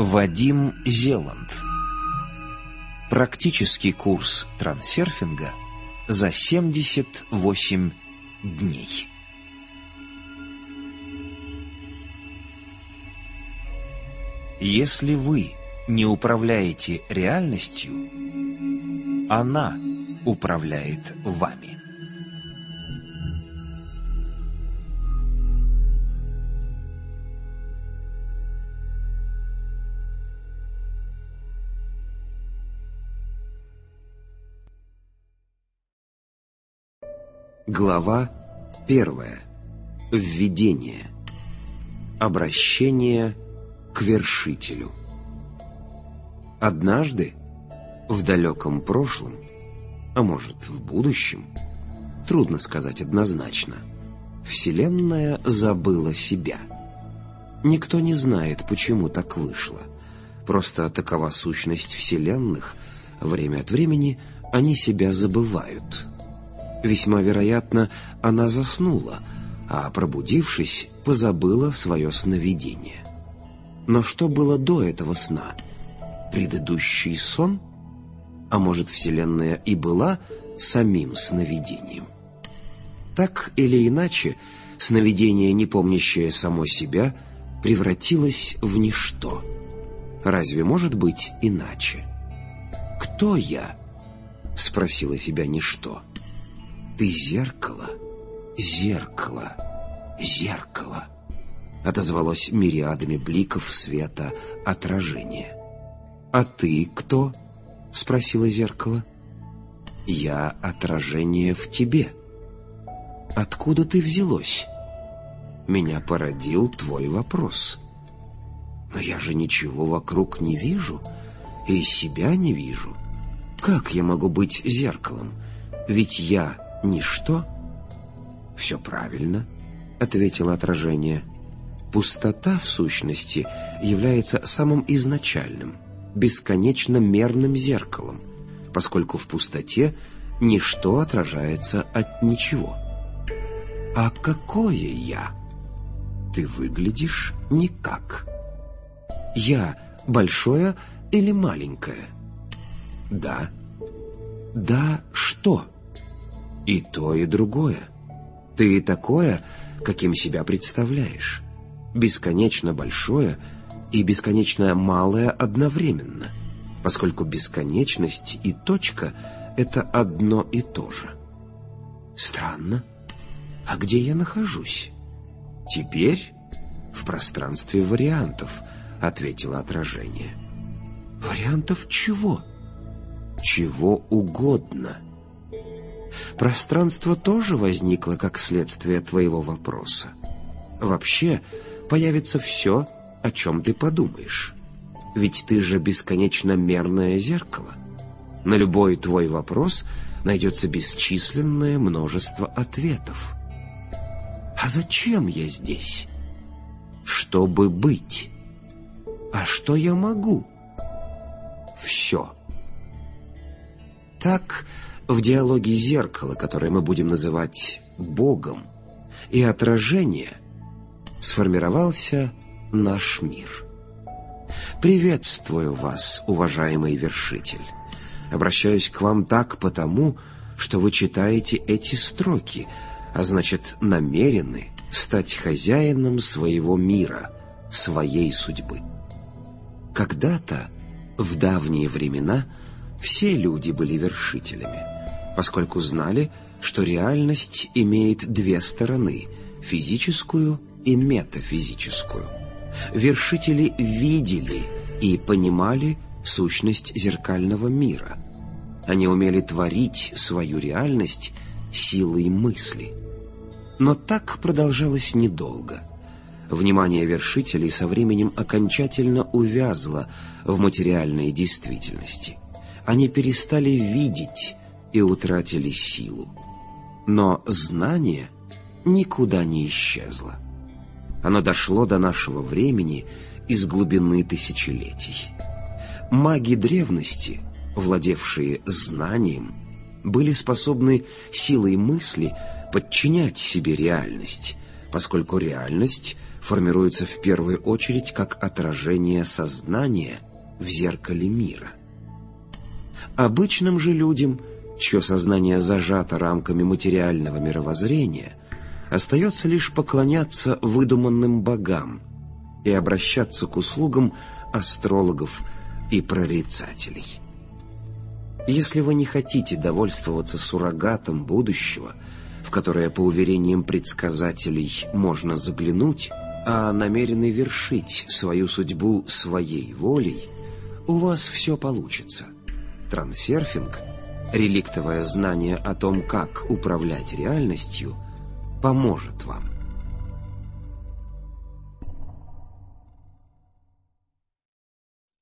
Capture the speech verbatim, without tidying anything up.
Вадим Зеланд. Практический курс трансерфинга за семьдесят восемь дней. Если вы не управляете реальностью, она управляет вами. Глава первая. Введение. Обращение к вершителю. Однажды, в далеком прошлом, а может в будущем, трудно сказать однозначно, Вселенная забыла себя. Никто не знает, почему так вышло. Просто такова сущность вселенных, время от времени они себя забывают. Весьма вероятно, она заснула, а, пробудившись, позабыла свое сновидение. Но что было до этого сна? Предыдущий сон? А может, Вселенная и была самим сновидением? Так или иначе, сновидение, не помнящее само себя, превратилось в ничто. Разве может быть иначе? «Кто я?» — спросила себя ничто. «Ты зеркало, зеркало, зеркало», — отозвалось мириадами бликов света отражение. «А ты кто?» — спросило зеркало. «Я отражение в тебе». «Откуда ты взялось?» «Меня породил твой вопрос». «Но я же ничего вокруг не вижу, и себя не вижу. Как я могу быть зеркалом? Ведь я ничто?» «Все правильно», — ответило отражение. «Пустота, в сущности, является самым изначальным, бесконечно мерным зеркалом, поскольку в пустоте ничто отражается от ничего». «А какое я?» «Ты выглядишь никак». «Я большое или маленькое?» «Да». «Да что?» «И то, и другое. Ты такое, каким себя представляешь. Бесконечно большое и бесконечно малое одновременно, поскольку бесконечность и точка — это одно и то же». «Странно. А где я нахожусь?» «Теперь в пространстве вариантов», — ответило отражение. «Вариантов чего?» «Чего угодно». «Пространство тоже возникло как следствие твоего вопроса. Вообще, появится все, о чем ты подумаешь. Ведь ты же бесконечно мерное зеркало. На любой твой вопрос найдется бесчисленное множество ответов». «А зачем я здесь?» «Чтобы быть». «А что я могу?» «Все». Так, в диалоге зеркала, которое мы будем называть Богом, и отражение, сформировался наш мир. Приветствую вас, уважаемый вершитель. Обращаюсь к вам так потому, что вы читаете эти строки, а значит, намерены стать хозяином своего мира, своей судьбы. Когда-то, в давние времена, все люди были вершителями, поскольку знали, что реальность имеет две стороны — физическую и метафизическую. Вершители видели и понимали сущность зеркального мира. Они умели творить свою реальность силой мысли. Но так продолжалось недолго. Внимание вершителей со временем окончательно увязло в материальной действительности. Они перестали видеть и утратили силу. Но знание никуда не исчезло. Оно дошло до нашего времени из глубины тысячелетий. Маги древности, владевшие знанием, были способны силой мысли подчинять себе реальность, поскольку реальность формируется в первую очередь как отражение сознания в зеркале мира. Обычным же людям, чье сознание зажато рамками материального мировоззрения, остается лишь поклоняться выдуманным богам и обращаться к услугам астрологов и прорицателей. Если вы не хотите довольствоваться суррогатом будущего, в которое, по уверениям предсказателей, можно заглянуть, а намерены вершить свою судьбу своей волей, у вас все получится. Трансерфинг, реликтовое знание о том, как управлять реальностью, поможет вам.